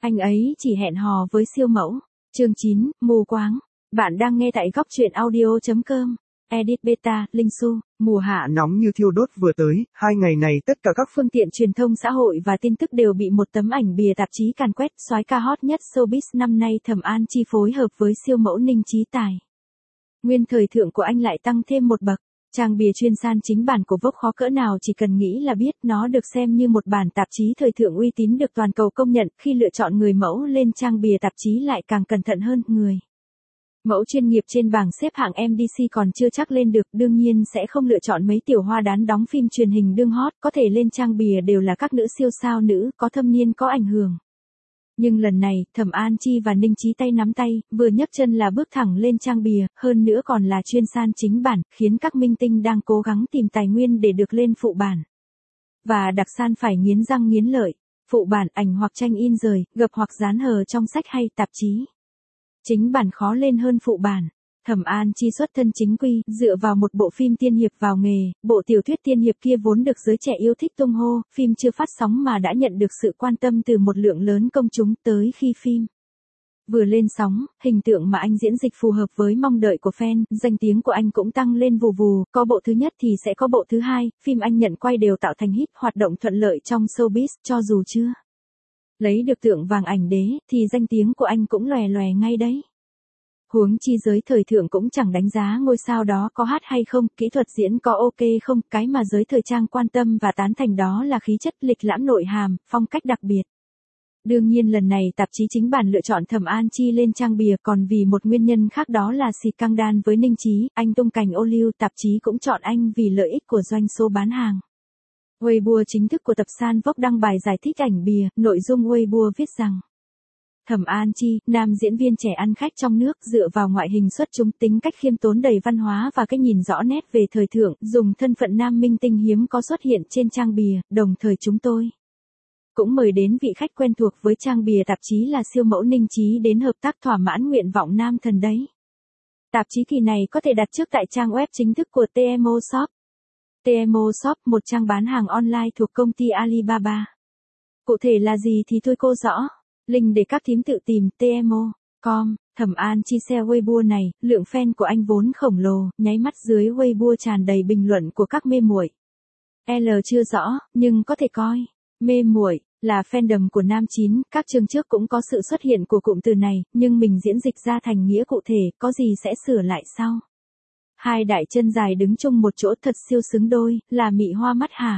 Anh ấy chỉ hẹn hò với siêu mẫu. Chương 9, mù quáng. Bạn đang nghe tại góc truyện audio.com. Edit Beta, Linh Su. Mùa hạ Nóng như thiêu đốt vừa tới, 2 ngày này tất cả các phương tiện truyền thông xã hội và tin tức đều bị một tấm ảnh bìa tạp chí càn quét. Soái ca hot nhất showbiz năm nay Thẩm An Chi phối hợp với siêu mẫu Ninh Chí Tài. Nguyên thời thượng của anh lại tăng thêm một bậc. Trang bìa chuyên san chính bản của Vogue khó cỡ nào chỉ cần nghĩ là biết, nó được xem như một bản tạp chí thời thượng uy tín được toàn cầu công nhận. Khi lựa chọn người mẫu lên trang bìa tạp chí lại càng cẩn thận hơn. Người mẫu chuyên nghiệp trên bảng xếp hạng MDC còn chưa chắc lên được, đương nhiên sẽ không lựa chọn mấy tiểu hoa đán đóng phim truyền hình đương hot, có thể lên trang bìa đều là các nữ siêu sao nữ, có thâm niên có ảnh hưởng. Nhưng lần này, Thẩm An Chi và Ninh Chí tay nắm tay, vừa nhấc chân là bước thẳng lên trang bìa, hơn nữa còn là chuyên san chính bản, khiến các minh tinh đang cố gắng tìm tài nguyên để được lên phụ bản. Và đặc san phải nghiến răng nghiến lợi, phụ bản ảnh hoặc tranh in rời, gập hoặc dán hờ trong sách hay tạp chí. Chính bản khó lên hơn phụ bản. Thẩm An Chi xuất thân chính quy, dựa vào một bộ phim tiên hiệp vào nghề, bộ tiểu thuyết tiên hiệp kia vốn được giới trẻ yêu thích tung hô, phim chưa phát sóng mà đã nhận được sự quan tâm từ một lượng lớn công chúng. Tới khi phim vừa lên sóng, hình tượng mà anh diễn dịch phù hợp với mong đợi của fan, danh tiếng của anh cũng tăng lên vù vù, có bộ thứ nhất thì sẽ có bộ thứ hai, phim anh nhận quay đều tạo thành hit, hoạt động thuận lợi trong showbiz, cho dù chưa lấy được tượng vàng ảnh đế, thì danh tiếng của anh cũng lòe lòe ngay đấy. Huống chi giới thời thượng cũng chẳng đánh giá ngôi sao đó có hát hay không, kỹ thuật diễn có ok không, cái mà giới thời trang quan tâm và tán thành đó là khí chất, lịch lãm nội hàm, phong cách đặc biệt. Đương nhiên lần này tạp chí chính bản lựa chọn Thẩm An Chi lên trang bìa còn vì một nguyên nhân khác, đó là scandal với Ninh Chí, anh tung cành ô liu, tạp chí cũng chọn anh vì lợi ích của doanh số bán hàng. Weibo chính thức của tập san Vogue đăng bài giải thích ảnh bìa, nội dung Weibo viết rằng Thẩm An Chi, nam diễn viên trẻ ăn khách trong nước, dựa vào ngoại hình xuất chúng, tính cách khiêm tốn đầy văn hóa và cái nhìn rõ nét về thời thượng, dùng thân phận nam minh tinh hiếm có xuất hiện trên trang bìa, đồng thời chúng tôi cũng mời đến vị khách quen thuộc với trang bìa tạp chí là siêu mẫu Ninh Chí đến hợp tác thỏa mãn nguyện vọng nam thần đấy. Tạp chí kỳ này có thể đặt trước tại trang web chính thức của TMO Shop. TMO Shop, một trang bán hàng online thuộc công ty Alibaba. Cụ thể là gì thì thôi cô rõ. Link để các thím tự tìm. TMO.com. Thẩm An Chi share Weibo này, lượng fan của anh vốn khổng lồ, nháy mắt dưới Weibo tràn đầy bình luận của các mê muội. L chưa rõ, nhưng có thể coi. Mê muội là fandom của nam chín, các chương trước cũng có sự xuất hiện của cụm từ này, nhưng mình diễn dịch ra thành nghĩa cụ thể, có gì sẽ sửa lại sau. Hai đại chân dài đứng chung một chỗ thật siêu xứng đôi, là Mị hoa mắt hả?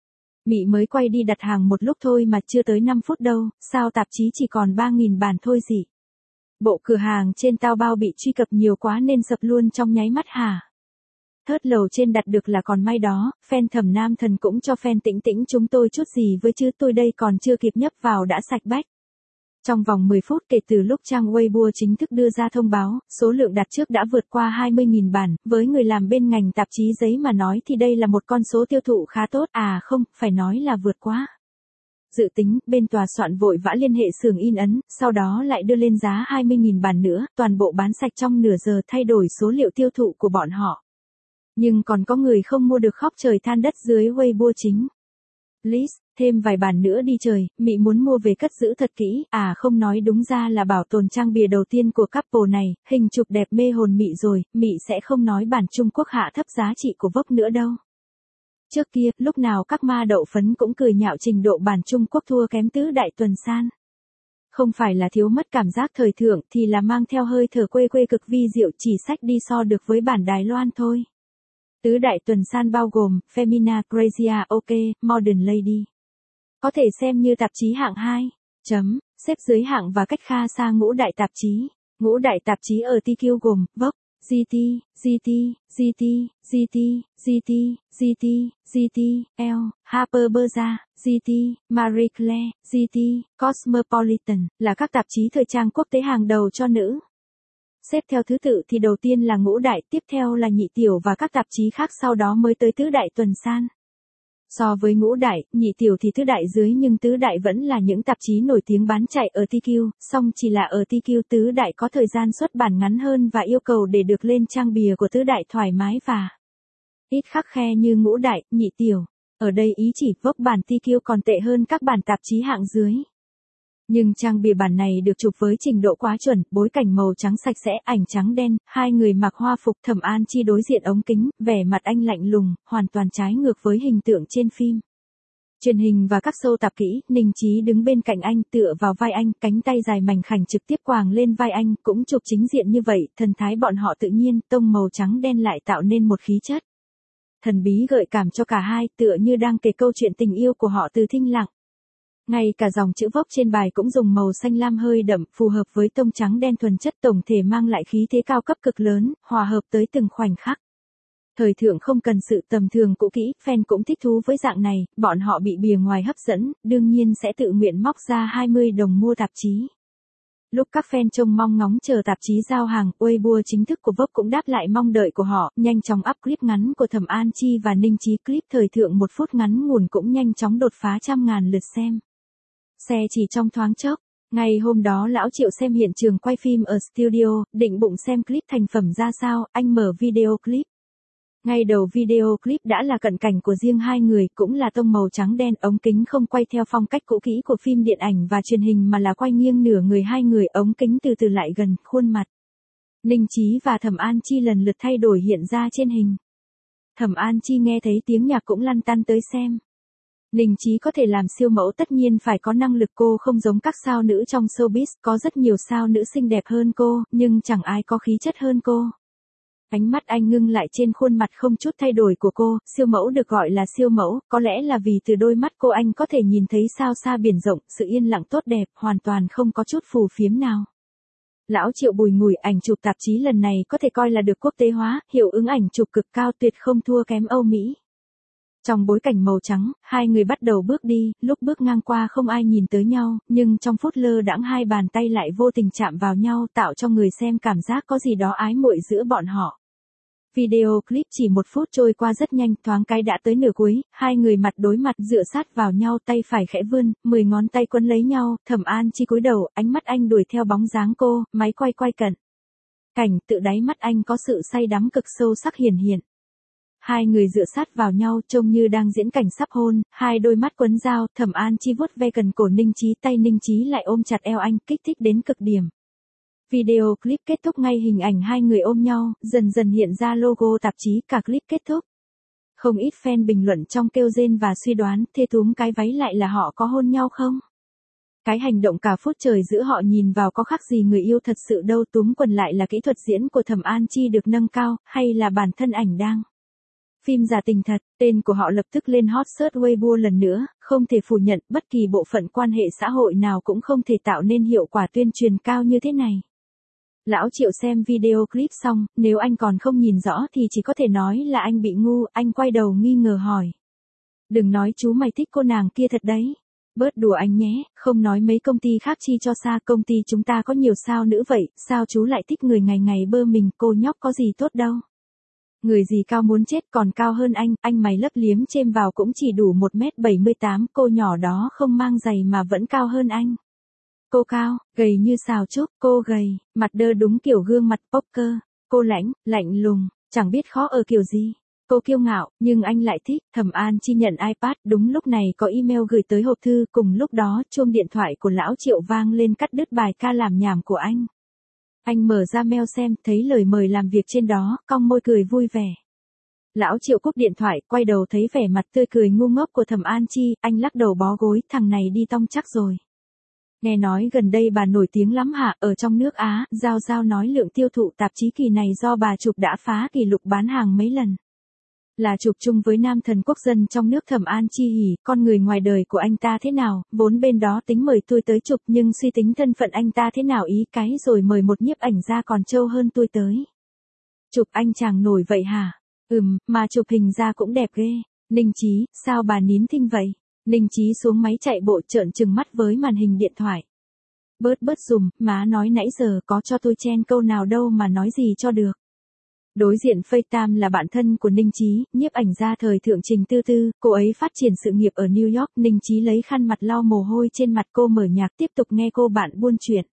Mị mới quay đi đặt hàng một lúc thôi mà chưa tới 5 phút đâu, sao tạp chí chỉ còn 3.000 bản thôi gì? Bộ cửa hàng trên Taobao bị truy cập nhiều quá nên sập luôn trong nháy mắt hả? Thớt lầu trên đặt được là còn may đó, fan Thẩm nam thần cũng cho fan tĩnh tĩnh chúng tôi chút gì với chứ, tôi đây còn chưa kịp nhấp vào đã sạch bách. Trong vòng 10 phút kể từ lúc trang Weibo chính thức đưa ra thông báo, số lượng đặt trước đã vượt qua 20.000 bản, với người làm bên ngành tạp chí giấy mà nói thì đây là một con số tiêu thụ khá tốt, không, phải nói là vượt quá dự tính. Bên tòa soạn vội vã liên hệ xưởng in ấn, sau đó lại đưa lên giá 20.000 bản nữa, toàn bộ bán sạch trong nửa giờ, thay đổi số liệu tiêu thụ của bọn họ. Nhưng còn có người không mua được khóc trời than đất dưới Weibo chính. List, thêm vài bản nữa đi trời, Mị muốn mua về cất giữ thật kỹ, không nói đúng ra là bảo tồn trang bìa đầu tiên của couple này, hình chụp đẹp mê hồn Mị rồi, Mị sẽ không nói bản Trung Quốc hạ thấp giá trị của Vogue nữa đâu. Trước kia, lúc nào các ma đậu phấn cũng cười nhạo trình độ bản Trung Quốc thua kém tứ đại tuần san. Không phải là thiếu mất cảm giác thời thượng thì là mang theo hơi thở quê quê cực vi diệu, chỉ sách đi so được với bản Đài Loan thôi. Tứ đại tuần san bao gồm Femina, Grazia, OK, Modern Lady. Có thể xem như tạp chí hạng 2. Xếp dưới hạng và cách kha xa ngũ đại tạp chí. Ngũ đại tạp chí ở TQ gồm Vogue, GT, GT, GT, GT, GT, GT, GT, Elle, Harper Bazaar, GT, Marie Claire, GT, Cosmopolitan, là các tạp chí thời trang quốc tế hàng đầu cho nữ. Xếp theo thứ tự thì đầu tiên là ngũ đại, tiếp theo là nhị tiểu và các tạp chí khác, sau đó mới tới tứ đại tuần san. So với ngũ đại, nhị tiểu thì tứ đại dưới, nhưng tứ đại vẫn là những tạp chí nổi tiếng bán chạy ở TQ, song chỉ là ở TQ tứ đại có thời gian xuất bản ngắn hơn và yêu cầu để được lên trang bìa của tứ đại thoải mái và ít khắt khe như ngũ đại, nhị tiểu. Ở đây ý chỉ Vogue bản TQ còn tệ hơn các bản tạp chí hạng dưới. Nhưng trang bìa bản này được chụp với trình độ quá chuẩn, bối cảnh màu trắng sạch sẽ, ảnh trắng đen, hai người mặc hoa phục, Thẩm An Chi đối diện ống kính, vẻ mặt anh lạnh lùng, hoàn toàn trái ngược với hình tượng trên phim. Truyền hình và các show tạp kỹ, Ninh Chí đứng bên cạnh anh, tựa vào vai anh, cánh tay dài mảnh khảnh trực tiếp quàng lên vai anh, cũng chụp chính diện như vậy, thần thái bọn họ tự nhiên, tông màu trắng đen lại tạo nên một khí chất thần bí gợi cảm cho cả hai, tựa như đang kể câu chuyện tình yêu của họ từ thinh lặng. Ngay cả dòng chữ vốc trên bài cũng dùng màu xanh lam hơi đậm, phù hợp với tông trắng đen thuần chất, tổng thể mang lại khí thế cao cấp cực lớn, hòa hợp tới từng khoảnh khắc. Thời thượng không cần sự tầm thường cũ kỹ, fan cũng thích thú với dạng này, bọn họ bị bìa ngoài hấp dẫn, đương nhiên sẽ tự nguyện móc ra 20 đồng mua tạp chí. Lúc các fan trông mong ngóng chờ tạp chí giao hàng, Weibo chính thức của Vogue cũng đáp lại mong đợi của họ, nhanh chóng up clip ngắn của Thẩm An Chi và Ninh Chí, clip thời thượng 1 phút ngắn ngủn cũng nhanh chóng đột phá 100.000 lượt xem. Xe chỉ trong thoáng chốc. Ngày hôm đó Lão Triệu xem hiện trường quay phim ở studio, định bụng xem clip thành phẩm ra sao, anh mở video clip. Ngay đầu video clip đã là cận cảnh của riêng hai người, cũng là tông màu trắng đen, ống kính không quay theo phong cách cũ kỹ của phim điện ảnh và truyền hình mà là quay nghiêng nửa người hai người, ống kính từ từ lại gần, khuôn mặt Ninh Chí và Thẩm An Chi lần lượt thay đổi hiện ra trên hình. Thẩm An Chi nghe thấy tiếng nhạc cũng lăn tăn tới xem. Ninh Chí có thể làm siêu mẫu tất nhiên phải có năng lực, cô không giống các sao nữ trong showbiz, có rất nhiều sao nữ xinh đẹp hơn cô, nhưng chẳng ai có khí chất hơn cô. Ánh mắt anh ngưng lại trên khuôn mặt không chút thay đổi của cô, siêu mẫu được gọi là siêu mẫu, có lẽ là vì từ đôi mắt cô anh có thể nhìn thấy sao xa biển rộng, sự yên lặng tốt đẹp, hoàn toàn không có chút phù phiếm nào. Lão Triệu bùi ngùi, ảnh chụp tạp chí lần này có thể coi là được quốc tế hóa, hiệu ứng ảnh chụp cực cao, tuyệt không thua kém Âu Mỹ. Trong bối cảnh màu trắng, hai người bắt đầu bước đi, lúc bước ngang qua không ai nhìn tới nhau, nhưng trong phút lơ đãng hai bàn tay lại vô tình chạm vào nhau, tạo cho người xem cảm giác có gì đó ái muội giữa bọn họ. Video clip chỉ 1 phút trôi qua rất nhanh, thoáng cái đã tới nửa cuối, hai người mặt đối mặt dựa sát vào nhau, tay phải khẽ vươn, 10 ngón tay quấn lấy nhau, Thẩm An Chi cúi đầu, ánh mắt anh đuổi theo bóng dáng cô, máy quay cận. Cảnh tự đáy mắt anh có sự say đắm cực sâu sắc hiển hiện. Hai người dựa sát vào nhau trông như đang diễn cảnh sắp hôn, hai đôi mắt quấn dao, Thẩm An Chi vuốt ve cần cổ Ninh Chí, tay Ninh Chí lại ôm chặt eo anh, kích thích đến cực điểm. Video clip kết thúc ngay hình ảnh hai người ôm nhau, dần dần hiện ra logo tạp chí, cả clip kết thúc. Không ít fan bình luận trong kêu rên và suy đoán, thê túm cái váy lại là họ có hôn nhau không? Cái hành động cả phút trời giữa họ nhìn vào có khác gì người yêu thật sự đâu, túm quần lại là kỹ thuật diễn của Thẩm An Chi được nâng cao, hay là bản thân ảnh đang phim giả tình thật, tên của họ lập tức lên hot search Weibo lần nữa, không thể phủ nhận, bất kỳ bộ phận quan hệ xã hội nào cũng không thể tạo nên hiệu quả tuyên truyền cao như thế này. Lão Triệu xem video clip xong, nếu anh còn không nhìn rõ thì chỉ có thể nói là anh bị ngu, anh quay đầu nghi ngờ hỏi. Đừng nói chú mày thích cô nàng kia thật đấy. Bớt đùa anh nhé, không nói mấy công ty khác chi cho xa, công ty chúng ta có nhiều sao nữ vậy, sao chú lại thích người ngày ngày bơ mình, cô nhóc có gì tốt đâu. Người gì cao muốn chết còn cao hơn anh mày lấp liếm chêm vào cũng chỉ đủ 1m78, cô nhỏ đó không mang giày mà vẫn cao hơn anh. Cô cao, gầy như xào trúc, cô gầy, mặt đơ đúng kiểu gương mặt poker, cô lạnh lùng, chẳng biết khó ở kiểu gì. Cô kiêu ngạo, nhưng anh lại thích. Thẩm An Chi nhận iPad, đúng lúc này có email gửi tới hộp thư, cùng lúc đó chuông điện thoại của Lão Triệu vang lên cắt đứt bài ca làm nhảm của anh. Anh mở ra mail xem, thấy lời mời làm việc trên đó, cong môi cười vui vẻ. Lão Triệu cúp điện thoại, quay đầu thấy vẻ mặt tươi cười ngu ngốc của Thẩm An Chi, anh lắc đầu bó gối, thằng này đi tong chắc rồi. Nghe nói gần đây bà nổi tiếng lắm hả, ở trong nước Á, Giao nói lượng tiêu thụ tạp chí kỳ này do bà chụp đã phá kỷ lục bán hàng mấy lần. Là chụp chung với nam thần quốc dân trong nước. Thẩm An Chi hỉ, con người ngoài đời của anh ta thế nào, vốn bên đó tính mời tôi tới chụp nhưng suy tính thân phận anh ta thế nào ý cái rồi mời một nhiếp ảnh gia còn trâu hơn tôi tới. Chụp anh chàng nổi vậy hả? Mà chụp hình ra cũng đẹp ghê. Ninh Chí, sao bà nín thinh vậy? Ninh Chí xuống máy chạy bộ trợn trừng mắt với màn hình điện thoại. Bớt dùm, má nói nãy giờ có cho tôi chen câu nào đâu mà nói gì cho được. Đối diện FaceTime là bạn thân của Ninh Chí, nhiếp ảnh gia thời thượng Trình Tư Tư, cô ấy phát triển sự nghiệp ở New York. Ninh Chí lấy khăn mặt lau mồ hôi trên mặt, cô mở nhạc tiếp tục nghe cô bạn buôn chuyện.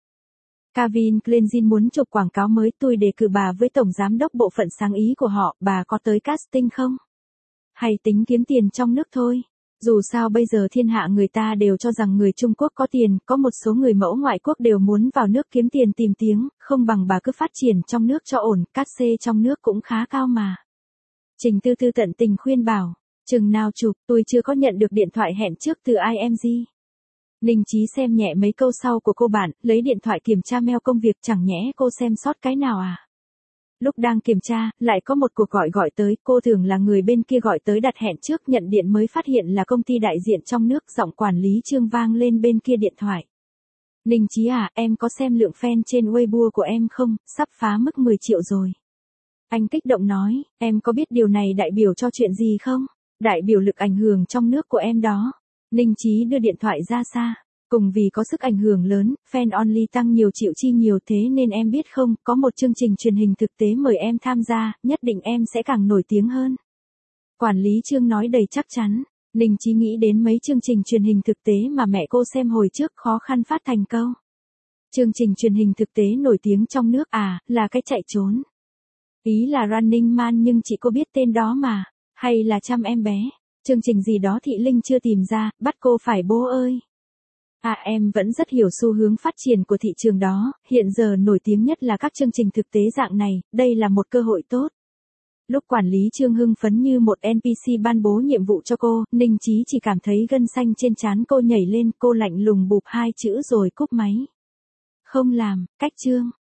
Calvin Klein muốn chụp quảng cáo mới, tôi đề cử bà với tổng giám đốc bộ phận sáng ý của họ, bà có tới casting không? Hay tính kiếm tiền trong nước thôi? Dù sao bây giờ thiên hạ người ta đều cho rằng người Trung Quốc có tiền, có một số người mẫu ngoại quốc đều muốn vào nước kiếm tiền tìm tiếng, không bằng bà cứ phát triển trong nước cho ổn, cát xê trong nước cũng khá cao mà. Trình Tư Tư tận tình khuyên bảo, chừng nào chụp, tôi chưa có nhận được điện thoại hẹn trước từ IMG. Ninh Chí xem nhẹ mấy câu sau của cô bạn, lấy điện thoại kiểm tra mail công việc, chẳng nhẽ cô xem sót cái nào à? Lúc đang kiểm tra, lại có một cuộc gọi tới, cô tưởng là người bên kia gọi tới đặt hẹn trước, nhận điện mới phát hiện là công ty đại diện trong nước, giọng quản lý Trương vang lên bên kia điện thoại. Ninh Chí à, em có xem lượng fan trên Weibo của em không, sắp phá mức 10 triệu rồi. Anh kích động nói, em có biết điều này đại biểu cho chuyện gì không? Đại biểu lực ảnh hưởng trong nước của em đó. Ninh Chí đưa điện thoại ra xa. Cùng vì có sức ảnh hưởng lớn, fan only tăng nhiều triệu chi nhiều, thế nên em biết không, có một chương trình truyền hình thực tế mời em tham gia, nhất định em sẽ càng nổi tiếng hơn. Quản lý Trương nói đầy chắc chắn. Ninh Chí nghĩ đến mấy chương trình truyền hình thực tế mà mẹ cô xem hồi trước, khó khăn phát thành câu. Chương trình truyền hình thực tế nổi tiếng trong nước à, là cái chạy trốn. Ý là Running Man, nhưng chị cô biết tên đó mà. Hay là Chăm Em Bé. Chương trình gì đó Thị Linh chưa tìm ra, bắt cô phải bố ơi. À, em vẫn rất hiểu xu hướng phát triển của thị trường đó, hiện giờ nổi tiếng nhất là các chương trình thực tế dạng này, đây là một cơ hội tốt. Lúc quản lý Trương hưng phấn như một NPC ban bố nhiệm vụ cho cô, Ninh Chí chỉ cảm thấy gân xanh trên trán cô nhảy lên, cô lạnh lùng bụp 2 chữ rồi cúp máy. Không làm, cách Trương.